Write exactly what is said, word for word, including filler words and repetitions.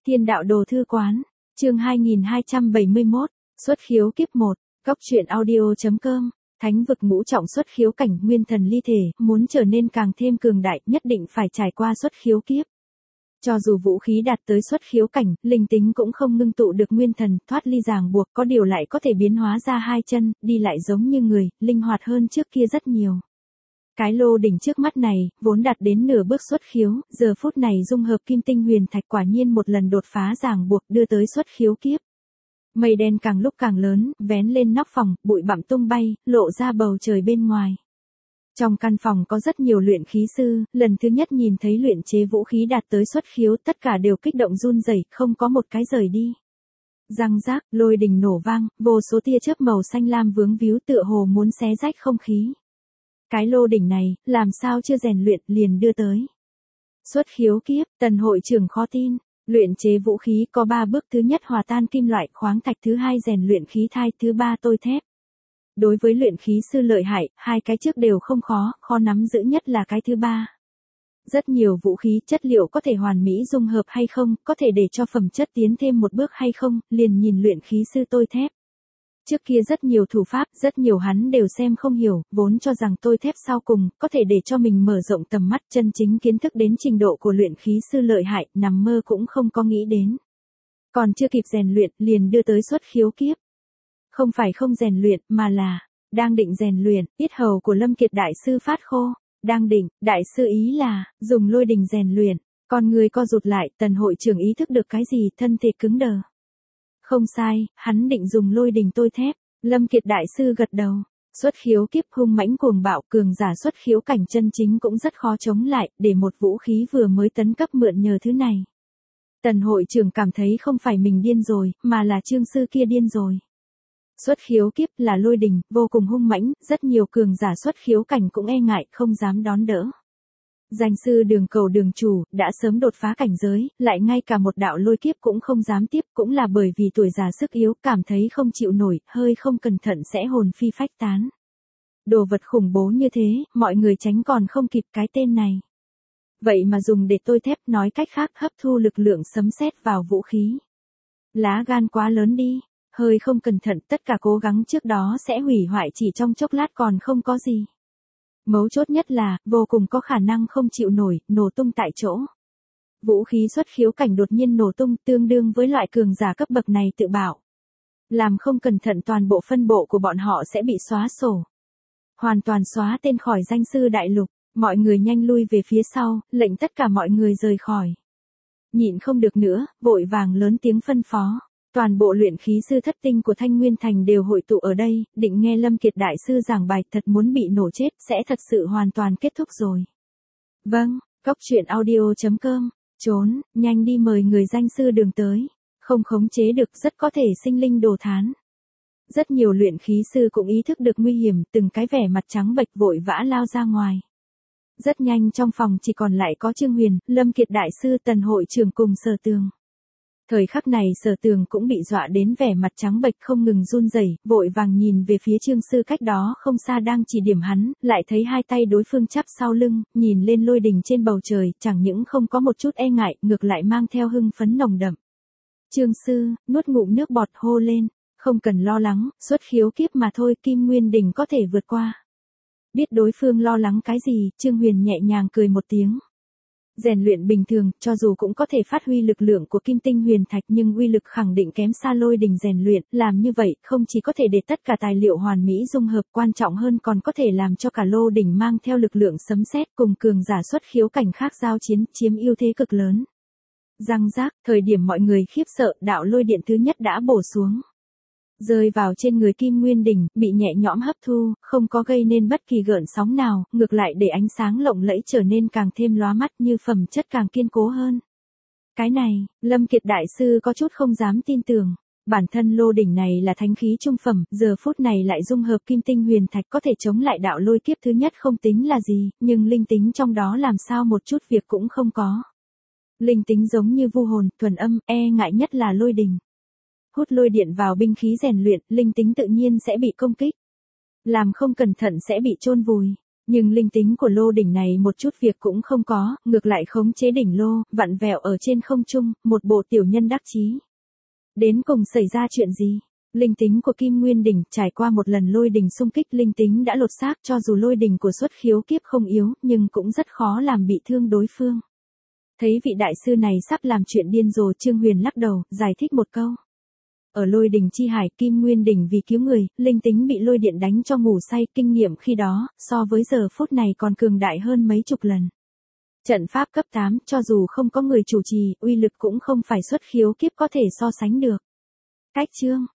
Thiên đạo đồ thư quán, chương hai nghìn hai trăm bảy mươi mốt, xuất khiếu kiếp một, góc truyện audio.com, thánh vực ngũ trọng xuất khiếu cảnh nguyên thần ly thể, muốn trở nên càng thêm cường đại nhất định phải trải qua xuất khiếu kiếp. Cho dù vũ khí đạt tới xuất khiếu cảnh, linh tính cũng không ngưng tụ được nguyên thần, thoát ly ràng buộc, có điều lại có thể biến hóa ra hai chân, đi lại giống như người, linh hoạt hơn trước kia rất nhiều. Cái lô đỉnh trước mắt này, vốn đạt đến nửa bước xuất khiếu, giờ phút này dung hợp kim tinh huyền thạch quả nhiên một lần đột phá ràng buộc đưa tới xuất khiếu kiếp. Mây đen càng lúc càng lớn, vén lên nóc phòng, bụi bặm tung bay, lộ ra bầu trời bên ngoài. Trong căn phòng có rất nhiều luyện khí sư, lần thứ nhất nhìn thấy luyện chế vũ khí đạt tới xuất khiếu, tất cả đều kích động run rẩy, không có một cái rời đi. Răng rác, lôi đình nổ vang, vô số tia chớp màu xanh lam vướng víu tựa hồ muốn xé rách không khí. Cái lô đỉnh này, làm sao chưa rèn luyện, liền đưa tới. Xuất khiếu kiếp, Tần hội trưởng khó tin, luyện chế vũ khí có ba bước, thứ nhất hòa tan kim loại khoáng thạch, thứ hai rèn luyện khí thai, thứ ba tôi thép. Đối với luyện khí sư lợi hại, hai cái trước đều không khó, khó nắm giữ nhất là cái thứ ba. Rất nhiều vũ khí chất liệu có thể hoàn mỹ dung hợp hay không, có thể để cho phẩm chất tiến thêm một bước hay không, liền nhìn luyện khí sư tôi thép. Trước kia rất nhiều thủ pháp, rất nhiều hắn đều xem không hiểu, vốn cho rằng tôi thép sau cùng, có thể để cho mình mở rộng tầm mắt, chân chính kiến thức đến trình độ của luyện khí sư lợi hại, nằm mơ cũng không có nghĩ đến. Còn chưa kịp rèn luyện, liền đưa tới xuất khiếu kiếp. Không phải không rèn luyện, mà là, đang định rèn luyện, yết hầu của Lâm Kiệt đại sư phát khô, đang định, đại sư ý là, dùng lôi đình rèn luyện, con người co rụt lại, Tần hội trưởng ý thức được cái gì, thân thể cứng đờ. Không sai, hắn định dùng lôi đình tôi thép, Lâm Kiệt đại sư gật đầu. Xuất khiếu kiếp hung mãnh cuồng bạo, cường giả xuất khiếu cảnh chân chính cũng rất khó chống lại, để một vũ khí vừa mới tấn cấp mượn nhờ thứ này. Tần hội trưởng cảm thấy không phải mình điên rồi, mà là Trương sư kia điên rồi. Xuất khiếu kiếp là lôi đình, vô cùng hung mãnh, rất nhiều cường giả xuất khiếu cảnh cũng e ngại, không dám đón đỡ. Danh sư Đường Cầu đường chủ, đã sớm đột phá cảnh giới, lại ngay cả một đạo lôi kiếp cũng không dám tiếp, cũng là bởi vì tuổi già sức yếu, cảm thấy không chịu nổi, hơi không cẩn thận sẽ hồn phi phách tán. Đồ vật khủng bố như thế, mọi người tránh còn không kịp cái tên này. Vậy mà dùng để tôi thép, nói cách khác hấp thu lực lượng sấm sét vào vũ khí. Lá gan quá lớn đi, hơi không cẩn thận, tất cả cố gắng trước đó sẽ hủy hoại chỉ trong chốc lát còn không có gì. Mấu chốt nhất là, vô cùng có khả năng không chịu nổi, nổ tung tại chỗ. Vũ khí xuất khiếu cảnh đột nhiên nổ tung tương đương với loại cường giả cấp bậc này tự bảo. Làm không cẩn thận toàn bộ phân bộ của bọn họ sẽ bị xóa sổ. Hoàn toàn xóa tên khỏi danh sư đại lục, mọi người nhanh lui về phía sau, lệnh tất cả mọi người rời khỏi. Nhịn không được nữa, vội vàng lớn tiếng phân phó. Toàn bộ luyện khí sư thất tinh của Thanh Nguyên Thành đều hội tụ ở đây, định nghe Lâm Kiệt đại sư giảng bài, thật muốn bị nổ chết, sẽ thật sự hoàn toàn kết thúc rồi. Vâng, góc truyện audio.com, trốn, nhanh đi mời người danh sư Đường tới, không khống chế được rất có thể sinh linh đồ thán. Rất nhiều luyện khí sư cũng ý thức được nguy hiểm, từng cái vẻ mặt trắng bệch vội vã lao ra ngoài. Rất nhanh trong phòng chỉ còn lại có Trương Huyền, Lâm Kiệt đại sư, Tần hội trưởng cùng Sở Tường. Thời khắc này Sở Tường cũng bị dọa đến vẻ mặt trắng bệch không ngừng run rẩy, vội vàng nhìn về phía Trương sư cách đó không xa đang chỉ điểm hắn, lại thấy hai tay đối phương chắp sau lưng, nhìn lên lôi đình trên bầu trời, chẳng những không có một chút e ngại, ngược lại mang theo hưng phấn nồng đậm. Trương sư, nuốt ngụm nước bọt hô lên, không cần lo lắng, xuất khiếu kiếp mà thôi, Kim Nguyên Đỉnh có thể vượt qua. Biết đối phương lo lắng cái gì, Trương Huyền nhẹ nhàng cười một tiếng. Rèn luyện bình thường, cho dù cũng có thể phát huy lực lượng của kim tinh huyền thạch nhưng uy lực khẳng định kém xa lôi đình rèn luyện, làm như vậy không chỉ có thể để tất cả tài liệu hoàn mỹ dung hợp, quan trọng hơn còn có thể làm cho cả lô đỉnh mang theo lực lượng sấm sét cùng cường giả xuất khiếu cảnh khác giao chiến, chiếm ưu thế cực lớn. Răng rác, thời điểm mọi người khiếp sợ, đạo lôi điện thứ nhất đã bổ xuống. Rơi vào trên người Kim Nguyên Đỉnh, bị nhẹ nhõm hấp thu, không có gây nên bất kỳ gợn sóng nào, ngược lại để ánh sáng lộng lẫy trở nên càng thêm lóa mắt, như phẩm chất càng kiên cố hơn. Cái này, Lâm Kiệt đại sư có chút không dám tin tưởng. Bản thân lô đỉnh này là thánh khí trung phẩm, giờ phút này lại dung hợp kim tinh huyền thạch, có thể chống lại đạo lôi kiếp thứ nhất không tính là gì, nhưng linh tính trong đó làm sao một chút việc cũng không có. Linh tính giống như vu hồn, thuần âm, e ngại nhất là lôi đình. Hút lôi điện vào binh khí rèn luyện, linh tính tự nhiên sẽ bị công kích. Làm không cẩn thận sẽ bị chôn vùi. Nhưng linh tính của lô đỉnh này một chút việc cũng không có, ngược lại khống chế đỉnh lô, vặn vẹo ở trên không trung, một bộ tiểu nhân đắc chí. Đến cùng xảy ra chuyện gì? Linh tính của Kim Nguyên đỉnh trải qua một lần lôi đỉnh xung kích, linh tính đã lột xác, cho dù lôi đỉnh của Xuất Khiếu Kiếp không yếu, nhưng cũng rất khó làm bị thương đối phương. Thấy vị đại sư này sắp làm chuyện điên rồ, Trương Huyền lắc đầu, giải thích một câu. Ở lôi đỉnh chi hải, Kim Nguyên đỉnh vì cứu người, linh tính bị lôi điện đánh cho ngủ say, kinh nghiệm khi đó, so với giờ phút này còn cường đại hơn mấy chục lần. Trận pháp cấp tám, cho dù không có người chủ trì, uy lực cũng không phải Xuất Khiếu Kiếp có thể so sánh được. Cách chương